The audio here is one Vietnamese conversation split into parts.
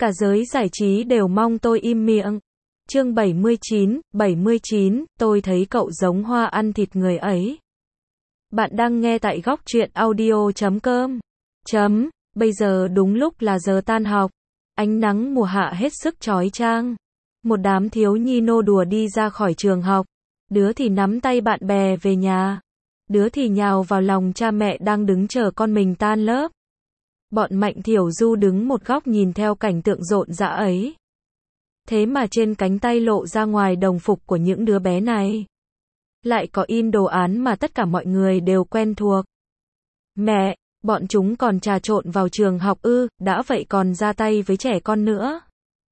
Cả giới giải trí đều mong tôi im miệng. Chương 79, tôi thấy cậu giống Hoa ăn thịt người ấy. Bạn đang nghe tại góc truyện audio.com. Bây giờ đúng lúc là giờ tan học. Ánh nắng mùa hạ hết sức chói chang. Một đám thiếu nhi nô đùa đi ra khỏi trường học. Đứa thì nắm tay bạn bè về nhà. Đứa thì nhào vào lòng cha mẹ đang đứng chờ con mình tan lớp. Bọn Mạnh Thiểu Du đứng một góc nhìn theo cảnh tượng rộn rã ấy. Thế mà trên cánh tay lộ ra ngoài đồng phục của những đứa bé này, lại có in đồ án mà tất cả mọi người đều quen thuộc. Mẹ, bọn chúng còn trà trộn vào trường học ư, đã vậy còn ra tay với trẻ con nữa.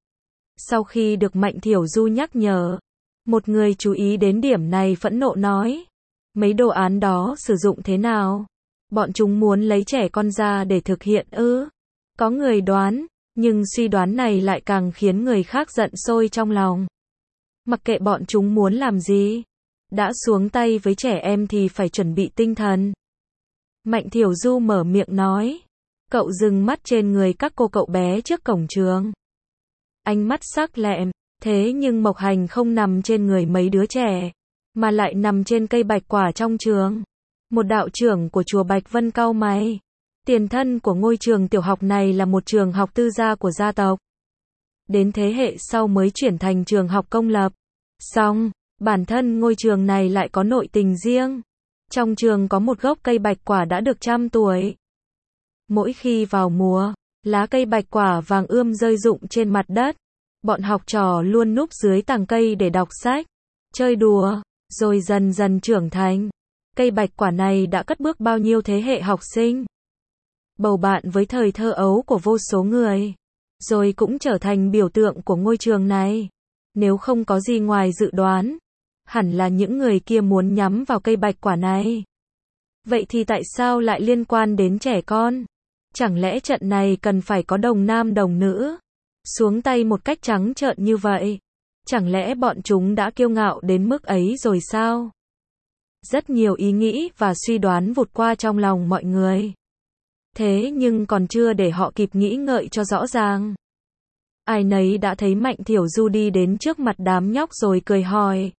Sau khi được Mạnh Thiểu Du nhắc nhở, một người chú ý đến điểm này phẫn nộ nói, mấy đồ án đó sử dụng thế nào? Bọn chúng muốn lấy trẻ con ra để thực hiện ư? Có người đoán, nhưng suy đoán này lại càng khiến người khác giận sôi trong lòng. Mặc kệ bọn chúng muốn làm gì, đã xuống tay với trẻ em thì phải chuẩn bị tinh thần. Mạnh Thiểu Du mở miệng nói. Cậu dừng mắt trên người các cô cậu bé trước cổng trường. Ánh mắt sắc lẹm, thế nhưng Mộc Hành không nằm trên người mấy đứa trẻ, mà lại nằm trên cây bạch quả trong trường. Một đạo trưởng của chùa Bạch Vân cau mày. Tiền thân của ngôi trường tiểu học này là một trường học tư gia của gia tộc. Đến thế hệ sau mới chuyển thành trường học công lập. Song, bản thân ngôi trường này lại có nội tình riêng. Trong trường có một gốc cây bạch quả đã được 100 tuổi. Mỗi khi vào mùa, lá cây bạch quả vàng ươm rơi rụng trên mặt đất. Bọn học trò luôn núp dưới tàng cây để đọc sách, chơi đùa, rồi dần dần trưởng thành. Cây bạch quả này đã cất bước bao nhiêu thế hệ học sinh, bầu bạn với thời thơ ấu của vô số người, rồi cũng trở thành biểu tượng của ngôi trường này. Nếu không có gì ngoài dự đoán, hẳn là những người kia muốn nhắm vào cây bạch quả này. Vậy thì tại sao lại liên quan đến trẻ con? Chẳng lẽ trận này cần phải có đồng nam đồng nữ xuống tay một cách trắng trợn như vậy? Chẳng lẽ bọn chúng đã kiêu ngạo đến mức ấy rồi sao? Rất nhiều ý nghĩ và suy đoán vụt qua trong lòng mọi người. Thế nhưng còn chưa để họ kịp nghĩ ngợi cho rõ ràng, ai nấy đã thấy Mạnh Thiểu Du đi đến trước mặt đám nhóc rồi cười hỏi.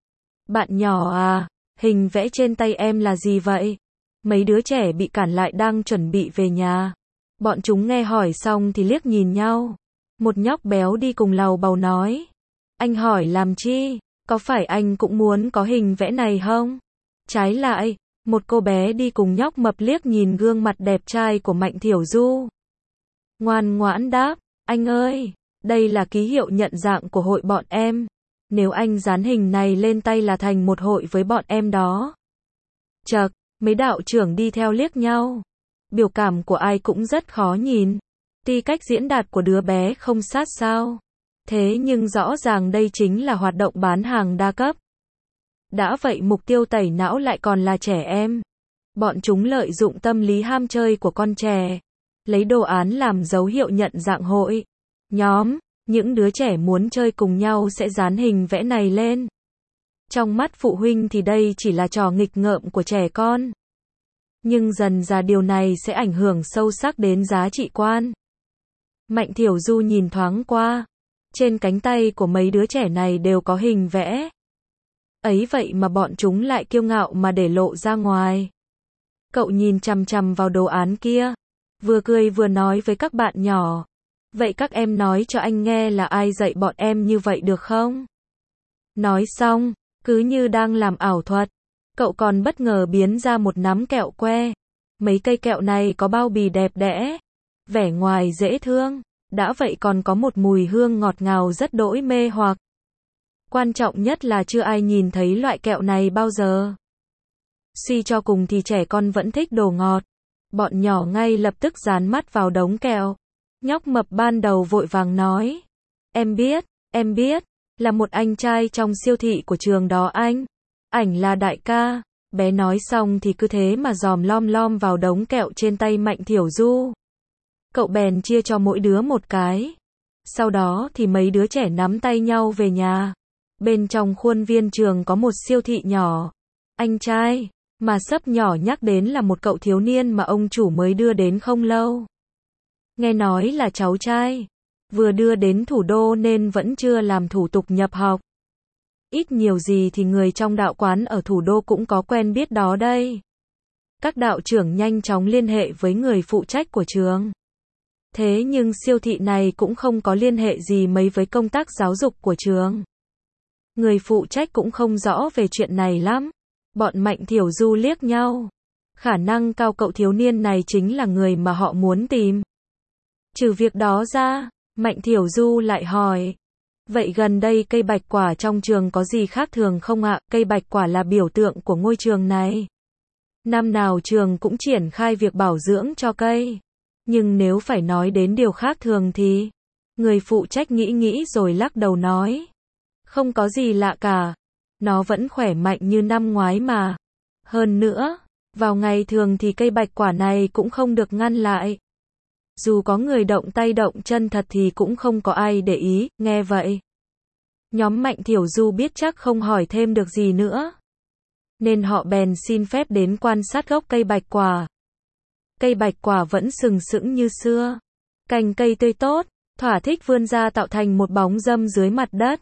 Bạn nhỏ à, hình vẽ trên tay em là gì vậy? Mấy đứa trẻ bị cản lại đang chuẩn bị về nhà. Bọn chúng nghe hỏi xong thì liếc nhìn nhau. Một nhóc béo đi cùng lầu bầu nói. Anh hỏi làm chi? Có phải anh cũng muốn có hình vẽ này không? Trái lại, một cô bé đi cùng nhóc mập liếc nhìn gương mặt đẹp trai của Mạnh Thiểu Du. Ngoan ngoãn đáp, anh ơi, đây là ký hiệu nhận dạng của hội bọn em. Nếu anh dán hình này lên tay là thành một hội với bọn em đó. Chậc, mấy đạo trưởng đi theo liếc nhau. Biểu cảm của ai cũng rất khó nhìn. Tuy cách diễn đạt của đứa bé không sát sao, thế nhưng rõ ràng đây chính là hoạt động bán hàng đa cấp. Đã vậy mục tiêu tẩy não lại còn là trẻ em. Bọn chúng lợi dụng tâm lý ham chơi của con trẻ, lấy đồ án làm dấu hiệu nhận dạng hội nhóm. Những đứa trẻ muốn chơi cùng nhau sẽ dán hình vẽ này lên. Trong mắt phụ huynh thì đây chỉ là trò nghịch ngợm của trẻ con. Nhưng dần dà điều này sẽ ảnh hưởng sâu sắc đến giá trị quan. Mạnh Thiểu Du nhìn thoáng qua. Trên cánh tay của mấy đứa trẻ này đều có hình vẽ. Ấy vậy mà bọn chúng lại kiêu ngạo mà để lộ ra ngoài. Cậu nhìn chằm chằm vào đồ án kia, vừa cười vừa nói với các bạn nhỏ. Vậy các em nói cho anh nghe là ai dạy bọn em như vậy được không? Nói xong, cứ như đang làm ảo thuật, cậu còn bất ngờ biến ra một nắm kẹo que. Mấy cây kẹo này có bao bì đẹp đẽ, vẻ ngoài dễ thương, đã vậy còn có một mùi hương ngọt ngào rất đỗi mê hoặc. Quan trọng nhất là chưa ai nhìn thấy loại kẹo này bao giờ. Suy cho cùng thì trẻ con vẫn thích đồ ngọt. Bọn nhỏ ngay lập tức dán mắt vào đống kẹo. Nhóc mập ban đầu vội vàng nói. Em biết, là một anh trai trong siêu thị của trường đó anh. Ảnh là đại ca. Bé nói xong thì cứ thế mà dòm lom lom vào đống kẹo trên tay Mạnh Thiểu Du. Cậu bèn chia cho mỗi đứa một cái. Sau đó thì mấy đứa trẻ nắm tay nhau về nhà. Bên trong khuôn viên trường có một siêu thị nhỏ. Anh trai, mà sấp nhỏ nhắc đến là một cậu thiếu niên mà ông chủ mới đưa đến không lâu. Nghe nói là cháu trai. vừa đưa đến thủ đô nên vẫn chưa làm thủ tục nhập học. Ít nhiều gì thì người trong đạo quán ở thủ đô cũng có quen biết đó đây. Các đạo trưởng nhanh chóng liên hệ với người phụ trách của trường. Thế nhưng siêu thị này cũng không có liên hệ gì mấy với công tác giáo dục của trường. Người phụ trách cũng không rõ về chuyện này lắm. Bọn Mạnh Thiểu Du liếc nhau. Khả năng cao cậu thiếu niên này chính là người mà họ muốn tìm. Trừ việc đó ra, Mạnh Thiểu Du lại hỏi. Vậy gần đây cây bạch quả trong trường có gì khác thường không ạ? Cây bạch quả là biểu tượng của ngôi trường này. Năm nào trường cũng triển khai việc bảo dưỡng cho cây. Nhưng nếu phải nói đến điều khác thường thì... Người phụ trách nghĩ rồi lắc đầu nói. Không có gì lạ cả. Nó vẫn khỏe mạnh như năm ngoái mà. Hơn nữa, vào ngày thường thì cây bạch quả này cũng không được ngăn lại. Dù có người động tay động chân thật thì cũng không có ai để ý, nghe vậy. Nhóm Mạnh Thiểu Du biết chắc không hỏi thêm được gì nữa. Nên họ bèn xin phép đến quan sát gốc cây bạch quả. Cây bạch quả vẫn sừng sững như xưa. Cành cây tươi tốt, thỏa thích vươn ra tạo thành một bóng râm dưới mặt đất.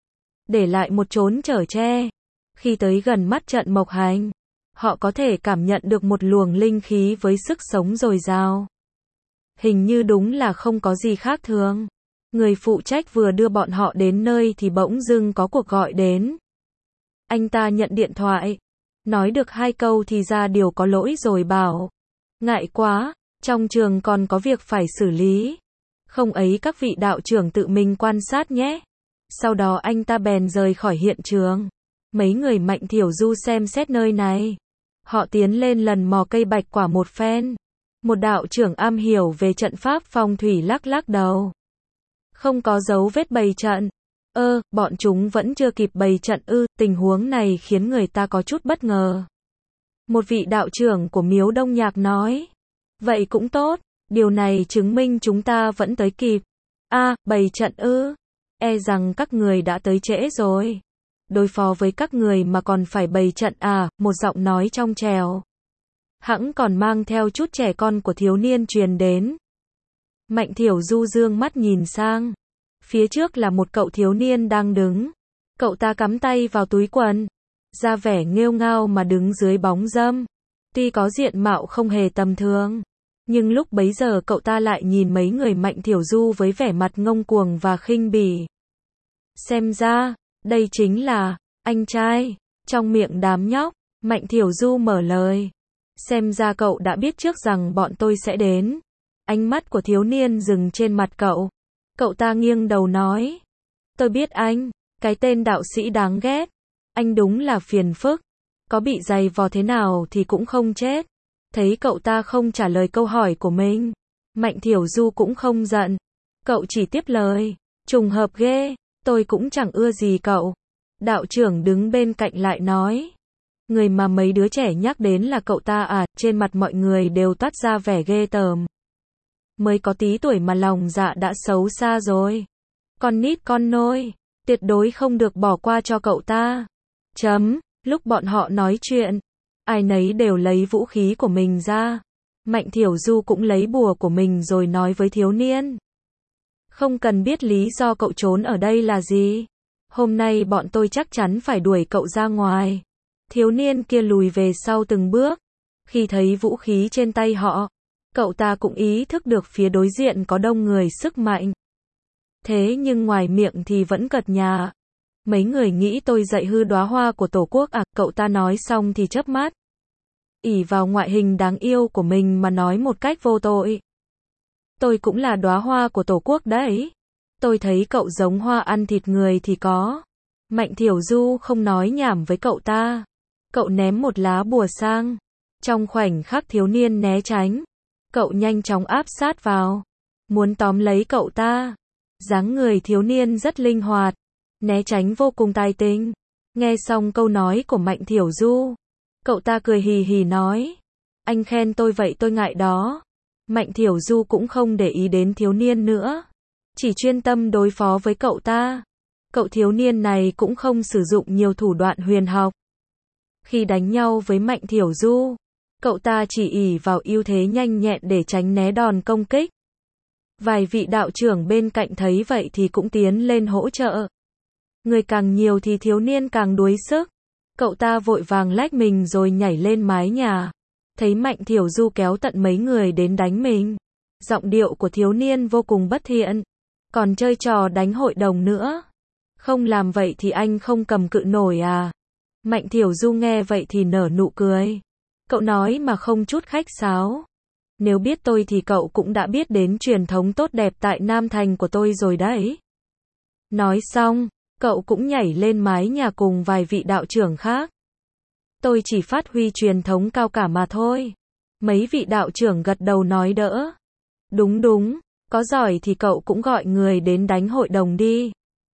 Để lại một chốn chở che. Khi tới gần mắt trận mộc hành, họ có thể cảm nhận được một luồng linh khí với sức sống dồi dào. Hình như đúng là không có gì khác thường. Người phụ trách vừa đưa bọn họ đến nơi thì bỗng dưng có cuộc gọi đến. Anh ta nhận điện thoại. Nói được 2 câu thì ra điều có lỗi rồi bảo. Ngại quá, trong trường còn có việc phải xử lý. Không ấy các vị đạo trưởng tự mình quan sát nhé. Sau đó anh ta bèn rời khỏi hiện trường. Mấy người Mạnh Thiểu Du xem xét nơi này. Họ tiến lên lần mò cây bạch quả một phen. Một đạo trưởng am hiểu về trận pháp phong thủy lắc đầu. Không có dấu vết bày trận. Bọn chúng vẫn chưa kịp bày trận ư? Tình huống này khiến người ta có chút bất ngờ. Một vị đạo trưởng của miếu Đông Nhạc nói. Vậy cũng tốt, điều này chứng minh chúng ta vẫn tới kịp. Bày trận ư? E rằng các người đã tới trễ rồi. Đối phó với các người mà còn phải bày trận à? Một giọng nói trong trẻo. Hẵng còn mang theo chút trẻ con của thiếu niên truyền đến. Mạnh Thiểu Du dương mắt nhìn sang. Phía trước là một cậu thiếu niên đang đứng. Cậu ta cắm tay vào túi quần. Ra vẻ nghêu ngao mà đứng dưới bóng râm. Tuy có diện mạo không hề tầm thường. Nhưng lúc bấy giờ cậu ta lại nhìn mấy người Mạnh Thiểu Du với vẻ mặt ngông cuồng và khinh bỉ. Xem ra, đây chính là anh trai. Trong miệng đám nhóc, Mạnh Thiểu Du mở lời. Xem ra cậu đã biết trước rằng bọn tôi sẽ đến. Ánh mắt của thiếu niên dừng trên mặt cậu. Cậu ta nghiêng đầu nói. Tôi biết anh, cái tên đạo sĩ đáng ghét. Anh đúng là phiền phức. Có bị giày vò thế nào thì cũng không chết. Thấy cậu ta không trả lời câu hỏi của mình. Mạnh Thiểu Du cũng không giận. Cậu chỉ tiếp lời. Trùng hợp ghê, tôi cũng chẳng ưa gì cậu. Đạo trưởng đứng bên cạnh lại nói. Người mà mấy đứa trẻ nhắc đến là cậu ta à? Trên mặt mọi người đều toát ra vẻ ghê tởm. Mới có tí tuổi mà lòng dạ đã xấu xa rồi. Con nít con nôi, tuyệt đối không được bỏ qua cho cậu ta. Lúc bọn họ nói chuyện, ai nấy đều lấy vũ khí của mình ra. Mạnh Thiểu Du cũng lấy bùa của mình rồi nói với thiếu niên. Không cần biết lý do cậu trốn ở đây là gì. Hôm nay bọn tôi chắc chắn phải đuổi cậu ra ngoài. Thiếu niên kia lùi về sau từng bước. Khi thấy vũ khí trên tay họ, cậu ta cũng ý thức được phía đối diện có đông người sức mạnh. Thế nhưng ngoài miệng thì vẫn cợt nhả. Mấy người nghĩ tôi dạy hư đóa hoa của Tổ quốc à? Cậu ta nói xong thì chớp mắt. Ỷ vào ngoại hình đáng yêu của mình mà nói một cách vô tội. Tôi cũng là đóa hoa của Tổ quốc đấy. Tôi thấy cậu giống hoa ăn thịt người thì có. Mạnh Thiểu Du không nói nhảm với cậu ta. Cậu ném một lá bùa sang. Trong khoảnh khắc thiếu niên né tránh. Cậu nhanh chóng áp sát vào. Muốn tóm lấy cậu ta. Dáng người thiếu niên rất linh hoạt. Né tránh vô cùng tài tình. Nghe xong câu nói của Mạnh Thiểu Du. Cậu ta cười hì hì nói. Anh khen tôi vậy tôi ngại đó. Mạnh Thiểu Du cũng không để ý đến thiếu niên nữa. Chỉ chuyên tâm đối phó với cậu ta. Cậu thiếu niên này cũng không sử dụng nhiều thủ đoạn huyền học. Khi đánh nhau với Mạnh Thiểu Du, cậu ta chỉ ỷ vào ưu thế nhanh nhẹn để tránh né đòn công kích. Vài vị đạo trưởng bên cạnh thấy vậy thì cũng tiến lên hỗ trợ. Người càng nhiều thì thiếu niên càng đuối sức. Cậu ta vội vàng lách mình rồi nhảy lên mái nhà. Thấy Mạnh Thiểu Du kéo tận mấy người đến đánh mình. Giọng điệu của thiếu niên vô cùng bất thiện. Còn chơi trò đánh hội đồng nữa. Không làm vậy thì anh không cầm cự nổi à? Mạnh Thiểu Du nghe vậy thì nở nụ cười. Cậu nói mà không chút khách sáo. Nếu biết tôi thì cậu cũng đã biết đến truyền thống tốt đẹp tại Nam Thành của tôi rồi đấy. Nói xong, cậu cũng nhảy lên mái nhà cùng vài vị đạo trưởng khác. Tôi chỉ phát huy truyền thống cao cả mà thôi. Mấy vị đạo trưởng gật đầu nói đỡ. Đúng đúng, có giỏi thì cậu cũng gọi người đến đánh hội đồng đi.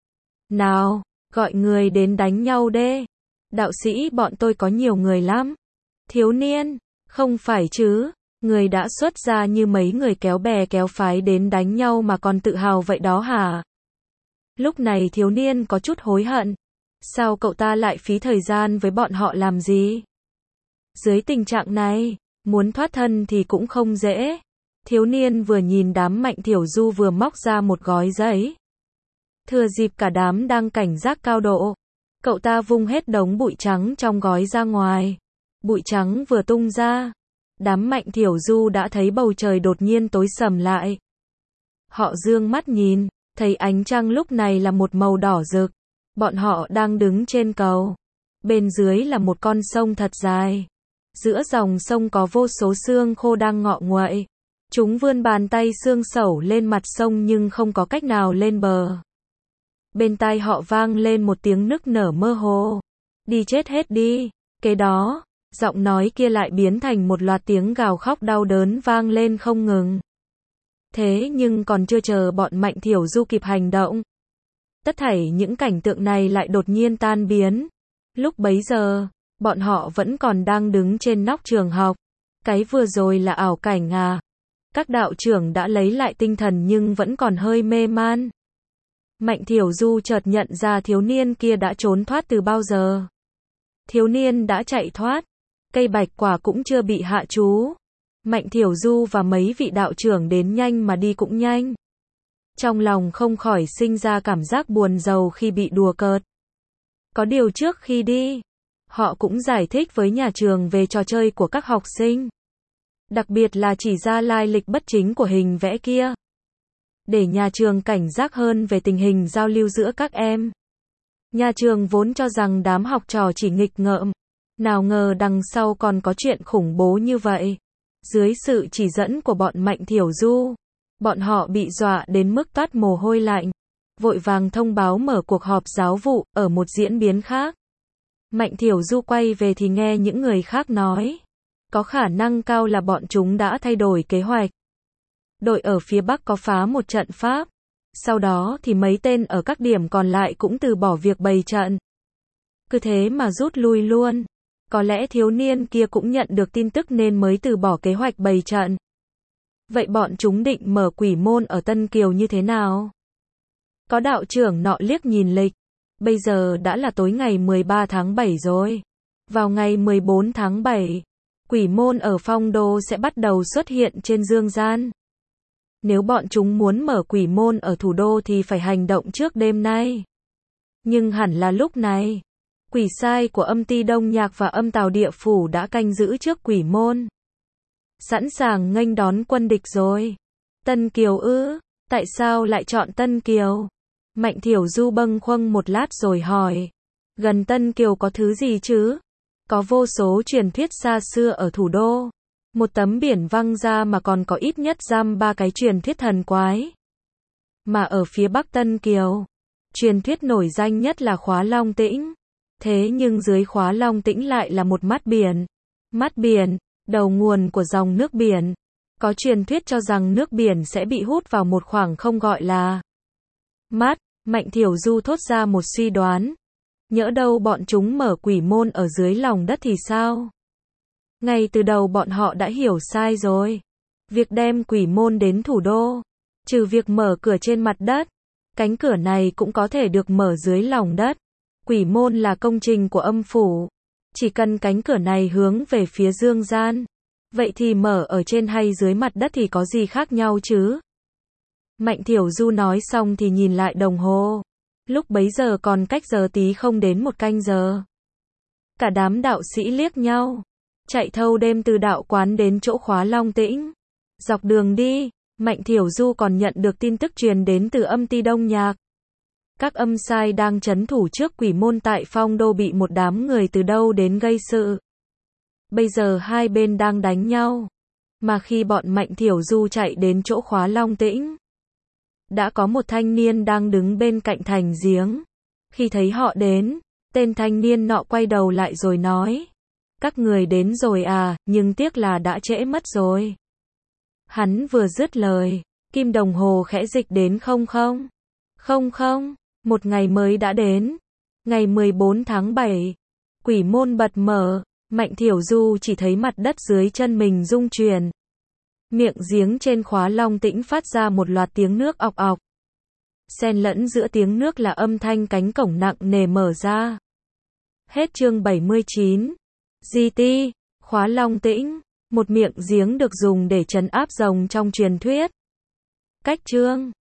Nào, gọi người đến đánh nhau đê. Đạo sĩ bọn tôi có nhiều người lắm. Thiếu niên, không phải chứ, người đã xuất ra như mấy người kéo bè kéo phái đến đánh nhau mà còn tự hào vậy đó hả? Lúc này thiếu niên có chút hối hận. Sao cậu ta lại phí thời gian với bọn họ làm gì? Dưới tình trạng này, muốn thoát thân thì cũng không dễ. Thiếu niên vừa nhìn đám Mạnh Thiểu Du vừa móc ra một gói giấy. Thừa dịp cả đám đang cảnh giác cao độ, cậu ta vung hết đống bụi trắng trong gói ra ngoài. Bụi trắng vừa tung ra, đám Mạnh Thiểu Du đã thấy bầu trời đột nhiên tối sầm lại. Họ dương mắt nhìn, thấy ánh trăng lúc này là một màu đỏ rực. Bọn họ đang đứng trên cầu. Bên dưới là một con sông thật dài. Giữa dòng sông có vô số xương khô đang ngọ nguậy. Chúng vươn bàn tay xương sẩu lên mặt sông nhưng không có cách nào lên bờ. Bên tai họ vang lên một tiếng nức nở mơ hồ. Đi chết hết đi. Kế đó, giọng nói kia lại biến thành một loạt tiếng gào khóc đau đớn vang lên không ngừng. Thế nhưng còn chưa chờ bọn Mạnh Thiểu Du kịp hành động, tất thảy những cảnh tượng này lại đột nhiên tan biến. Lúc bấy giờ, bọn họ vẫn còn đang đứng trên nóc trường học. Cái vừa rồi là ảo cảnh à? Các đạo trưởng đã lấy lại tinh thần nhưng vẫn còn hơi mê man. Mạnh Thiểu Du chợt nhận ra thiếu niên kia đã trốn thoát từ bao giờ. Thiếu niên đã chạy thoát. Cây bạch quả cũng chưa bị hạ chú. Mạnh Thiểu Du và mấy vị đạo trưởng đến nhanh mà đi cũng nhanh. Trong lòng không khỏi sinh ra cảm giác buồn rầu khi bị đùa cợt. Có điều trước khi đi, họ cũng giải thích với nhà trường về trò chơi của các học sinh. Đặc biệt là chỉ ra lai lịch bất chính của hình vẽ kia. Để nhà trường cảnh giác hơn về tình hình giao lưu giữa các em. Nhà trường vốn cho rằng đám học trò chỉ nghịch ngợm. Nào ngờ đằng sau còn có chuyện khủng bố như vậy. Dưới sự chỉ dẫn của bọn Mạnh Thiểu Du, bọn họ bị dọa đến mức toát mồ hôi lạnh. Vội vàng thông báo mở cuộc họp giáo vụ ở một diễn biến khác. Mạnh Thiểu Du quay về thì nghe những người khác nói. Có khả năng cao là bọn chúng đã thay đổi kế hoạch. Đội ở phía Bắc có phá một trận pháp. Sau đó thì mấy tên ở các điểm còn lại cũng từ bỏ việc bày trận. Cứ thế mà rút lui luôn. Có lẽ thiếu niên kia cũng nhận được tin tức nên mới từ bỏ kế hoạch bày trận. Vậy bọn chúng định mở quỷ môn ở Tân Kiều như thế nào? Có đạo trưởng nọ liếc nhìn lịch. Bây giờ đã là tối ngày 13 tháng 7 rồi. Vào ngày 14 tháng 7, quỷ môn ở Phong Đô sẽ bắt đầu xuất hiện trên dương gian. Nếu bọn chúng muốn mở quỷ môn ở thủ đô thì phải hành động trước đêm nay. Nhưng hẳn là lúc này, quỷ sai của âm ty Đông Nhạc và âm tào địa phủ đã canh giữ trước quỷ môn. Sẵn sàng nghênh đón quân địch rồi. Tân Kiều ư? Tại sao lại chọn Tân Kiều? Mạnh Thiểu Du bâng khuâng một lát rồi hỏi. Gần Tân Kiều có thứ gì chứ? Có vô số truyền thuyết xa xưa ở thủ đô. Một tấm biển văng ra mà còn có ít nhất giam 3 cái truyền thuyết thần quái. Mà ở phía Bắc Tân Kiều, truyền thuyết nổi danh nhất là Khóa Long Tĩnh. Thế nhưng dưới Khóa Long Tĩnh lại là một mắt biển. Mắt biển, đầu nguồn của dòng nước biển. Có truyền thuyết cho rằng nước biển sẽ bị hút vào một khoảng không gọi là mắt. Mạnh Thiểu Du thốt ra một suy đoán. Nhỡ đâu bọn chúng mở quỷ môn ở dưới lòng đất thì sao? Ngay từ đầu bọn họ đã hiểu sai rồi. Việc đem quỷ môn đến thủ đô, trừ việc mở cửa trên mặt đất, cánh cửa này cũng có thể được mở dưới lòng đất. Quỷ môn là công trình của âm phủ. Chỉ cần cánh cửa này hướng về phía dương gian. Vậy thì mở ở trên hay dưới mặt đất thì có gì khác nhau chứ? Mạnh Thiểu Du nói xong thì nhìn lại đồng hồ. Lúc bấy giờ còn cách giờ tí không đến 1 canh giờ. Cả đám đạo sĩ liếc nhau. Chạy thâu đêm từ đạo quán đến chỗ Khóa Long Tĩnh. Dọc đường đi, Mạnh Thiểu Du còn nhận được tin tức truyền đến từ âm ty Đông Nhạc. Các âm sai đang trấn thủ trước quỷ môn tại Phong Đô bị một đám người từ đâu đến gây sự. Bây giờ hai bên đang đánh nhau. Mà khi bọn Mạnh Thiểu Du chạy đến chỗ Khóa Long Tĩnh, đã có một thanh niên đang đứng bên cạnh thành giếng. Khi thấy họ đến, tên thanh niên nọ quay đầu lại rồi nói: các người đến rồi à, nhưng tiếc là đã trễ mất rồi. Hắn vừa dứt lời, kim đồng hồ khẽ dịch đến 00:00. Một ngày mới đã đến. Ngày 14 tháng 7. Quỷ môn bật mở. Mạnh Thiểu Du chỉ thấy mặt đất dưới chân mình rung chuyển. Miệng giếng trên Khóa Long Tĩnh phát ra một loạt tiếng nước ọc ọc. Xen lẫn giữa tiếng nước là âm thanh cánh cổng nặng nề mở ra. Hết chương 79. GT, Khóa Long Tĩnh, một miệng giếng được dùng để trấn áp rồng trong truyền thuyết. Cách chương